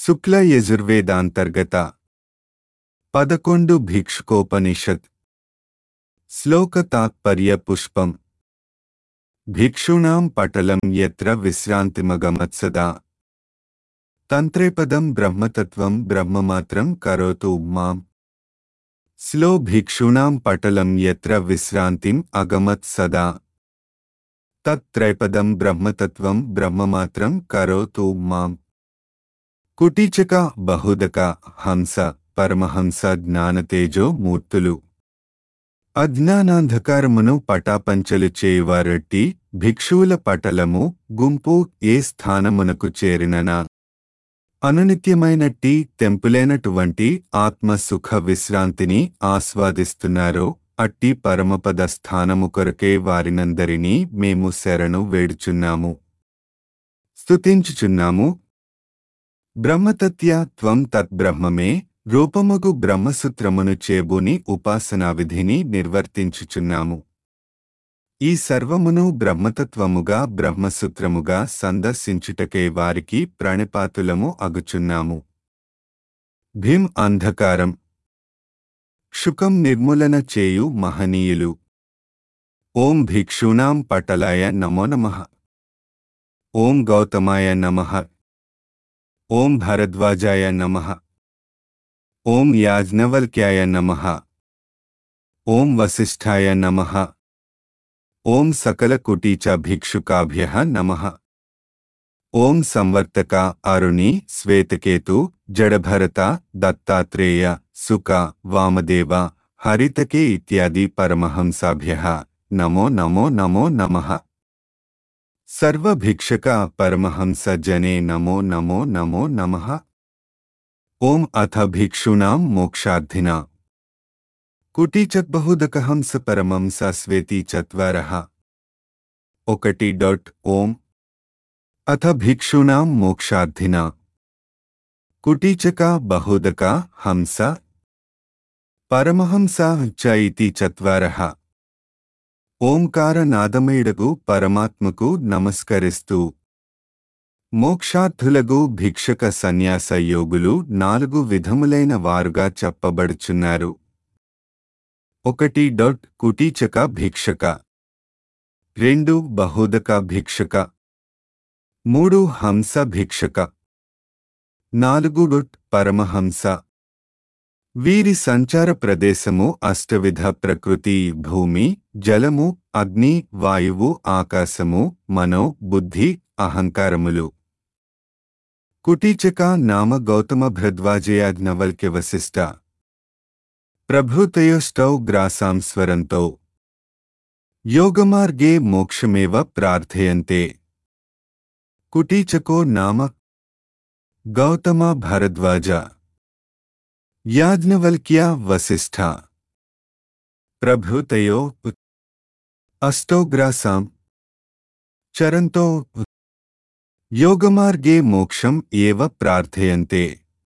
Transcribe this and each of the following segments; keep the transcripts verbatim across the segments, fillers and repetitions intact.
శుక్ల యజుర్వేదాంతర్గత పదకొండు భిక్షుకోపనిషత్ శ్లోక తాత్పర్య పుష్పం భిక్షూణాం పటలం యత్ర విశ్రాంతిమగమత్సదా తంత్రేపదం బ్రహ్మతత్వం బ్రహ్మమాత్రం కరోతు మాం స్లో భిక్షూణాం పటలం యత్ర విశ్రాంతిం అగమత్ సదా తత్రైపదం బ్రహ్మతత్వం బ్రహ్మమాత్రం కరోతు మాం కుటీచక బహుదక హంస పరమహంస జ్ఞానతేజో మూర్తులు అజ్ఞానాంధకారమును పటాపంచలు చేయువారట్టి భిక్షువుల పటలము గుంపు ఏ స్థానమునకు చేరిననా అనునిత్యమైనట్టి తెంపులేనటువంటి ఆత్మసుఖ విశ్రాంతిని ఆస్వాదిస్తున్నారో అట్టి పరమపద స్థానము కొరకే వారినందరినీ మేము శరణు వేడుచున్నాము స్తుతించుచున్నాము. బ్రహ్మతత్య త్వం తద్బ్రహ్మమే రూపముగు బ్రహ్మసూత్రమును చేబూని ఉపాసనా విధిని నిర్వర్తించుచున్నాము. ఈ సర్వమును బ్రహ్మతత్వముగా బ్రహ్మసూత్రముగా సందర్శించుటకే వారికి ప్రణిపాతులము అగుచున్నాము. భీం అంధకారం శుకం నిర్మూలన చేయు మహనీయులు. ఓం భిక్షూణాం పటలాయ నమో నమః. ఓం గౌతమాయ నమః. ఓం భరద్వాజాయ నమః. ఓం యాజ్ఞవల్క్యాయ నమః. ఓం వసిష్ఠాయ నమః. ఓం సకల కుటీచ భిక్షుకాభ్యః నమః. ఓం సంవర్తక అరుణి శ్వేతకేతు జడభరత దత్తాత్రేయ సుక వామదేవ హరితకే ఇత్యాది పరమహంసాభ్యః నమో నమో నమో నమః. సర్వభిక్షక పరమహంస జనే నమో నమో నమో నమః. ఓం అథ భిక్షూణాం మోక్షార్థినా కుటీచక్బహుదకహంస పరమంస స్వేతి చత్వారః. ఒకటి డాట్ ఓం అథ భిక్షూణాం మోక్షార్థినా కుటీచక బహుదక హంస పరమహంస చ ఇతి చత్వారః. ఓంకారనాదమయుడగు పరమాత్మకు నమస్కరిస్తూ మోక్షార్థులగు భిక్షక సన్యాస యోగులు నాలుగు విధములైన వారుగా చెప్పబడుచున్నారు. ఒకటి డాట్ కుటీచక భిక్షక, రెండు బహుదక భిక్షక, మూడు హంస భిక్షక, నాలుగు డాట్ పరమహంస. వీరి సంచార ప్రదేశము అష్టవిధ ప్రకృతి భూమి జలము అగ్ని వాయువు ఆకాశము మనో బుద్ధి అహంకారములు. కుటీచక నామ గౌతమ భరద్వాజయాజ్ఞవల్క్య వసిష్ఠ ప్రభృతయోష్టౌ గ్రాసాం స్వరంతో యోగమార్గే మోక్షమేవ ప్రార్థయంతే. కుటీచకో నామ గౌతమ భరద్వాజ యాజ్ఞవల్క్య వసిష్ఠ ప్రభృతయో అష్టౌ గ్రాసాం చరంతో యోగమార్గే మోక్షం ఏవ ప్రార్థయంతే.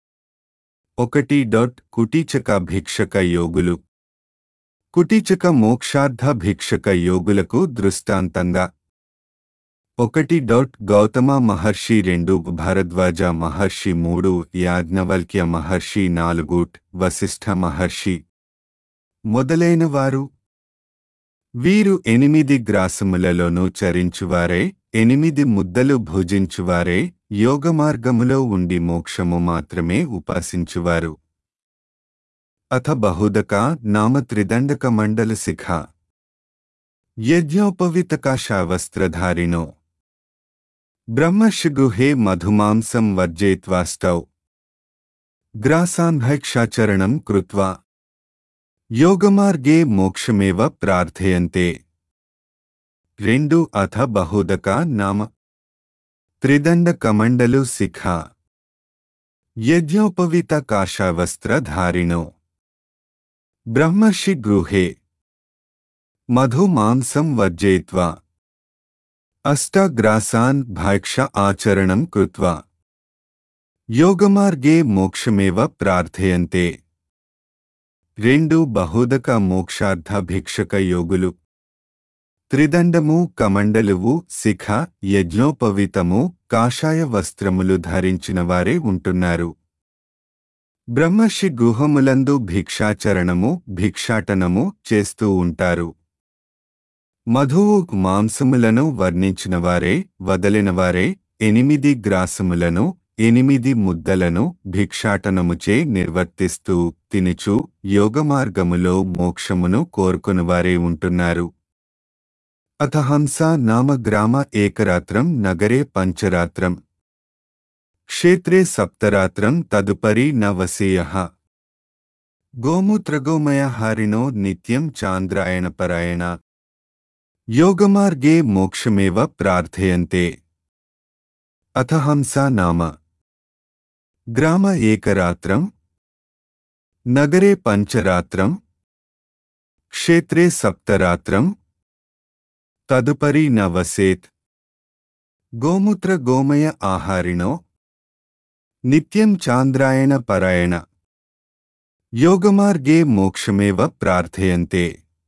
ఒకటి డాట్ కుటీచక భిక్షక యోగులు. కుటీచక మోక్షార్థ భిక్షక యోగులకు దృష్టాంతంగా ఒకటి డాట్ గౌతమ మహర్షి, రెండు భరద్వాజ మహర్షి, మూడు యాజ్ఞవల్క్య మహర్షి, నాలుగు వసిష్ఠ మహర్షి మొదలైనవారు. వీరు ఎనిమిది గ్రాసములలోనూ చరించువారే, ఎనిమిది ముద్దలు భుజించువారే, యోగమార్గములో ఉండి మోక్షము మాత్రమే ఉపాసించువారు. అథ బహుదక నామ త్రిదండక మండల శిఖ యజ్ఞోపవితకాశావస్త్రధారిణో బ్రహ్మర్షిగృహే మధుమాంసం వర్జయిత్వాష్టౌ గ్రాసాన్భైక్షాచరణం కృత్వా యోగమార్గే మోక్షమేవ ప్రార్థయంతే. రెండు అథ బహుదక నామ త్రిదండ కమండలు శిఖ యజ్ఞోపవిత కాషావస్త్రధారిణో బ్రహ్మర్షి గృహే మధు మాంసం వర్జయిత్వా అష్టగ్రాసాన్ భైక్ష ఆచరణం కృత్వా యోగమార్గే మోక్షమేవ ప్రార్థయంతే. రెండు బహుదక మోక్షార్థ భిక్షక యోగులు. త్రిదండము కమండలువు శిఖ యజ్ఞోపవీతము కాషాయ వస్త్రములు ధరించిన వారే ఉంటున్నారు. బ్రహ్మర్షి గుహములందు భిక్షాచరణము భిక్షాటనము చేస్తూ ఉంటారు. మధువు మాంసములను వర్ణించినవారే వదలినవారే ఎనిమిది గ్రాసములను ఎనిమిది ముద్దలను భిక్షాటనముచే నిర్వర్తిస్తూ తినుచు యోగమార్గములో మోక్షమును కోరుకునివారే ఉంటున్నారు. అథ హంస నామ గ్రామ ఏకరాత్రం నగరే పంచరాత్రం క్షేత్రే సప్తరాత్రం తదుపరి న వసేయః గోమూత్రగోమయహారిణో నిత్యం చాంద్రాయణపరాయణ యోగమార్గే మోక్షమేవ ప్రార్థయంతే. అథ హంస నామ గ్రామ ఏకరాత్రం నగరే పంచరాత్రం క్షేత్రే సప్తరాత్రం తదుపరి న వసేత్ గోమూత్ర గోమయ ఆహారిణో నిత్యం చాంద్రాయణ పరాయణ యోగమార్గే మోక్షమేవ ప్రార్థయంతే.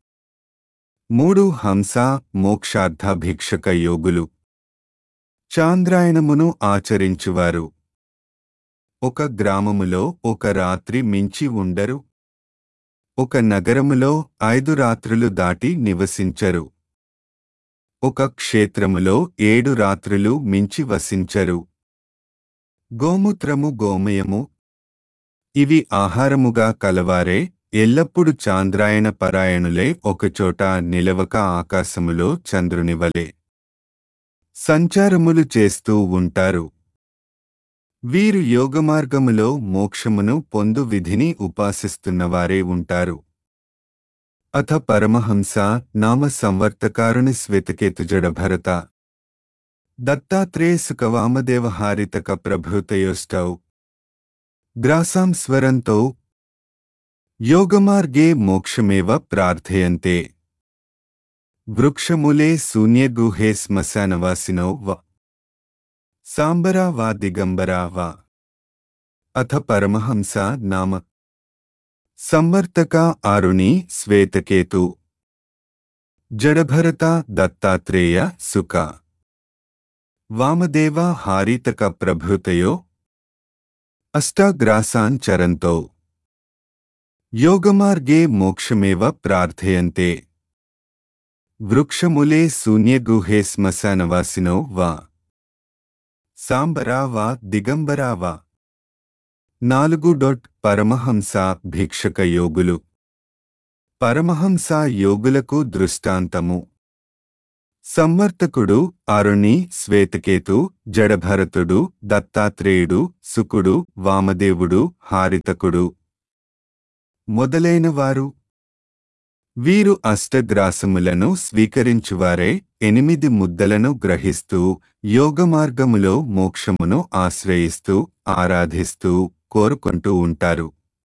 మూడు హంస మోక్షార్థ భిక్షక యోగులు చాంద్రాయణమును ఆచరించువారు. ఒక గ్రామములో ఒక రాత్రి మించి ఉండరు. ఒక నగరములో ఐదు రాత్రులు దాటి నివసించరు. ఒక క్షేత్రములో ఏడు రాత్రులు మించి వసించరు. గోమూత్రము గోమయము ఇవి ఆహారముగా కలవారే ఎల్లప్పుడు చాంద్రాయణ పరాయణులే ఒకచోట నిలవక ఆకాశములో చంద్రునివలే సంచారములు చేస్తూ ఉంటారు. వీరు యోగమార్గములో మోక్షమును పొందు విధిని ఉపాసిస్తున్నవారే ఉంటారు. అథ పరమహంస నామ సంవర్తకారుని శ్వేతకేతు జడభరత దత్తాత్రేయ సుఖవామదేవ హారితక ప్రభృతయోష్టౌ గ్రాసాం స్వరంతో యోగమార్గే మోక్షమేవ ప్రార్థయంతే. వృక్షమూలే శూన్యగుహే శ్మశానవాసినో వ సాంబరా వా దిగంబరా వా. అథ పరమహంస నామ సంవర్తక ఆరుణి శ్వేతకేతు జడభరత దత్తాత్రేయ సుఖ వామదేవ హారితక ప్రభృతయో అష్టాగ్రాసాన్ చరంతో యోగమార్గే మోక్షమేవ ప్రార్థయంతే. వృక్షమూలే శూన్యగుహే శ్మశానవాసినో వా సాంబరా వా దిగంబరా వా. నాలుగు డొట్ పరమహంస భిక్షక యోగులు పరమహంస యోగులకు దృష్టాంతము. సంవర్తకుడు అరుణి శ్వేతకేతు జడభరతుడు దత్తాత్రేయుడు సుకుడు వామదేవుడు హారితకుడు మొదలైనవారు. వీరు అష్టగ్రాసములను స్వీకరించువారే ఎనిమిది ముద్దలను గ్రహిస్తూ యోగమార్గములో మోక్షమును ఆశ్రయిస్తూ ఆరాధిస్తూ కోరుకుంటూ ఉంటారు.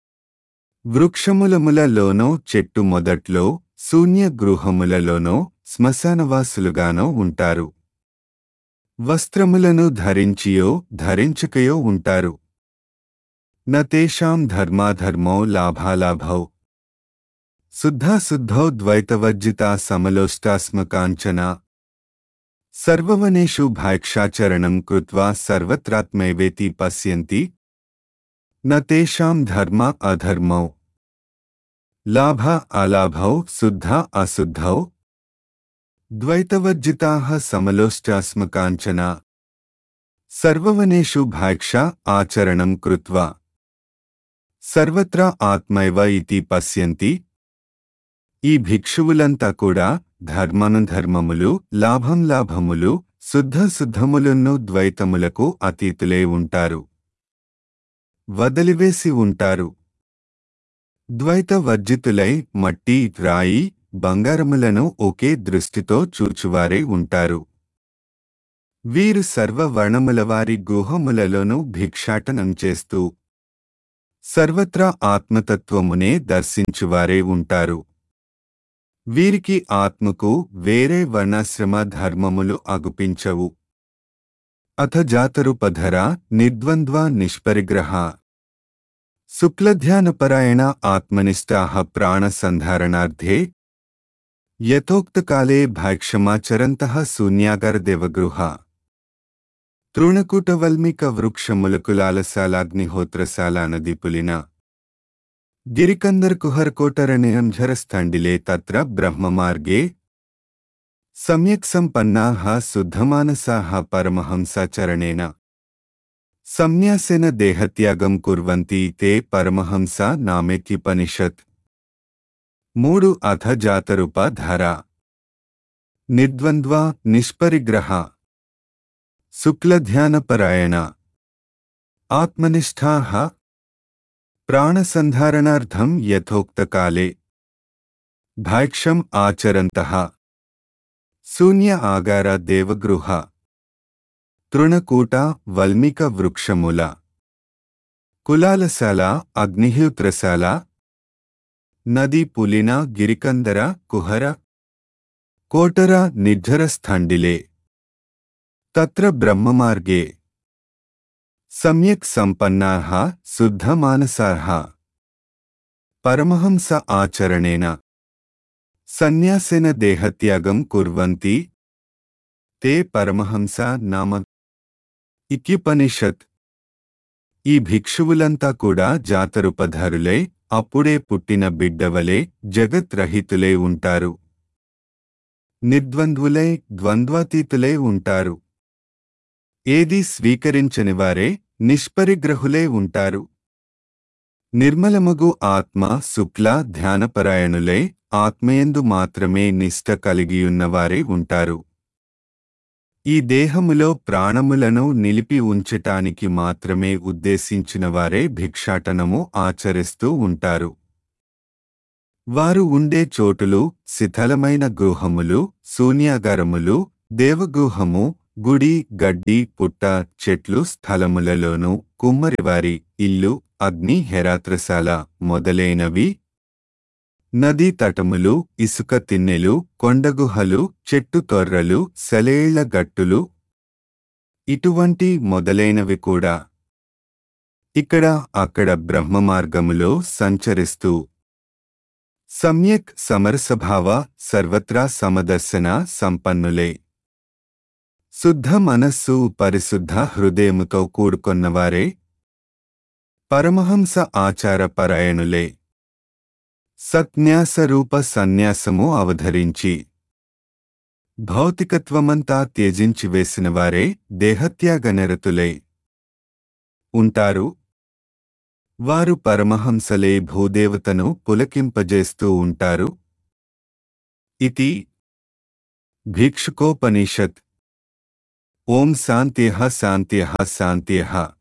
వృక్షములములలోనో చెట్టు మొదట్లో శూన్య గృహములలోనో శ్మశానవాసులుగానో ఉంటారు. వస్త్రములను ధరించియో ధరించకయో ఉంటారు. నతేషాం ధర్మాధర్మో లాభాలాభౌ శుద్ధాశుద్ధౌ ద్వైతవర్జితా సమలోష్టాస్మకాంచన సర్వవనేషు భాక్షాచరణం కృత్వా సర్వత్రాత్మైవేతి పశ్యంతి నతేషాం ధర్మ అధర్మౌ లాభ అలాభౌ శుద్ధ అశుద్ధౌ ద్వైతవర్జితాః సమలోష్టాస్మకాంచన సర్వవనేషు భాక్షా ఆచరణం కృత్వా సర్వత్రా ఆత్మైవ ఇతి పశ్యంతి. ఈ భిక్షువులంతా కూడా ధర్మానుధర్మములు లాభం లాభములు శుద్ధ శుద్ధములను ద్వైతములకు అతీతులై ఉంటారు, వదిలివేసి ఉంటారు. ద్వైత వర్జితులై మట్టి రాయి బంగారములను ఒకే దృష్టితో చూచువారే ఉంటారు. వీరు సర్వ వర్ణములవారి గుహములలోనూ భిక్షాటనం చేస్తూ సర్వత్రా ఆత్మతత్వమునే దర్శించువారే ఉంటారు. వీరికి ఆత్మకు వేరే వర్ణాశ్రమ ధర్మములు అగుపించవు. అథ జాతరుపధర నిర్ద్వంద్వ నిష్పరిగ్రహ శుక్లధ్యానపరాయణ ఆత్మనిష్టాః ప్రాణసంధారణార్థే యథోక్తకాలే భైక్షమాచరంతః శూన్యాగారదేవగృహ తృణకూటవల్మిక వృక్షములకులాలసాలాగ్నిహోత్రశాలా నదీపులిన గిరికందర్కుహర్కోటరణయంఝరస్థండిలే తత్ర బ్రహ్మమార్గే సమ్యక్ సంపన్నాః శుద్ధమానసాః పరమహంసాచరణేన సన్యాసేన దేహత్యాగం కుర్వంతి తే పరమహంస నామేత్యుపనిషత్. మూడు అథ జాతరూప ధార నిర్ద్వంద్వ నిష్పరిగ్రహ శుక్లధ్యానపరాయణ ఆత్మనిష్ఠాః ప్రాణసంధారణార్థం యథోక్తకాలే భైక్షం ఆచరంతః శూన్య ఆగార దేవగృహ తృణకూట వల్మిక వృక్షముల కులాలశాల అగ్నిహోత్రశాల నదీ పులిన గిరికందర కుహర కోటర నిర్జరస్థండిలే తత్ర బ్రహ్మమార్గే సమ్యక్ సంపన్నాః శుద్ధమానసాః పరమహంస ఆచరణేన సన్యాసేన దేహత్యాగం కుర్వంతి తే పరమహంస నామ ఇత్యుపనిషత్. ఈ భిక్షువులంతా కూడా జాతరుపధారులై అప్పుడే పుట్టిన బిడ్డవలే జగత్రహితులై ఉంటారు. నిర్ద్వంద్వులై ద్వంద్వాతీతులై ఉంటారు. ఏదీ స్వీకరించనివారే నిష్పరిగ్రహులై ఉంటారు. నిర్మలమగు ఆత్మ శుక్ల ధ్యానపరాయణులై ఆత్మయందు మాత్రమే నిష్ట కలిగియున్నవారే ఉంటారు. ఈ దేహములో ప్రాణములను నిలిపి ఉంచటానికి మాత్రమే ఉద్దేశించినవారే భిక్షాటనము ఆచరిస్తూ ఉంటారు. వారు ఉండే చోటులు శిథిలమైన గృహములు, శూన్యాగారములు, దేవగృహము, గుడి, గడ్డి, పుట్ట, చెట్లు స్థలములలోనూ, కుమ్మరివారి ఇల్లు, అగ్ని హెరాత్రశాల మొదలైనవి, నదీ తటములు, ఇసుక తిన్నెలు, కొండగుహలు, చెట్టు తొర్రలు, సెలయేళ్ల గట్టులు ఇటువంటి మొదలైనవి కూడా. ఇక్కడ అక్కడ బ్రహ్మమార్గములో సంచరిస్తూ సమ్యక్ సమరసభావ సర్వత్రా సమదర్శన సంపన్నులే. శుద్ధ మనస్సు పరిశుద్ధ హృదయముతో కూడుకొన్నవారే పరమహంస ఆచార పరాయణులే. సత్న్యాసరూప సన్యాసము అవధరించి భౌతికత్వమంతా త్యజించివేసినవారే దేహత్యాగనిరతులై ఉంటారు. వారు పరమహంసలే భూదేవతను పులకింపజేస్తూ ఉంటారు. ఇతి భిక్షుకోపనిషత్. ఓం శాంత్యః శాంత్యః శాంత్యః.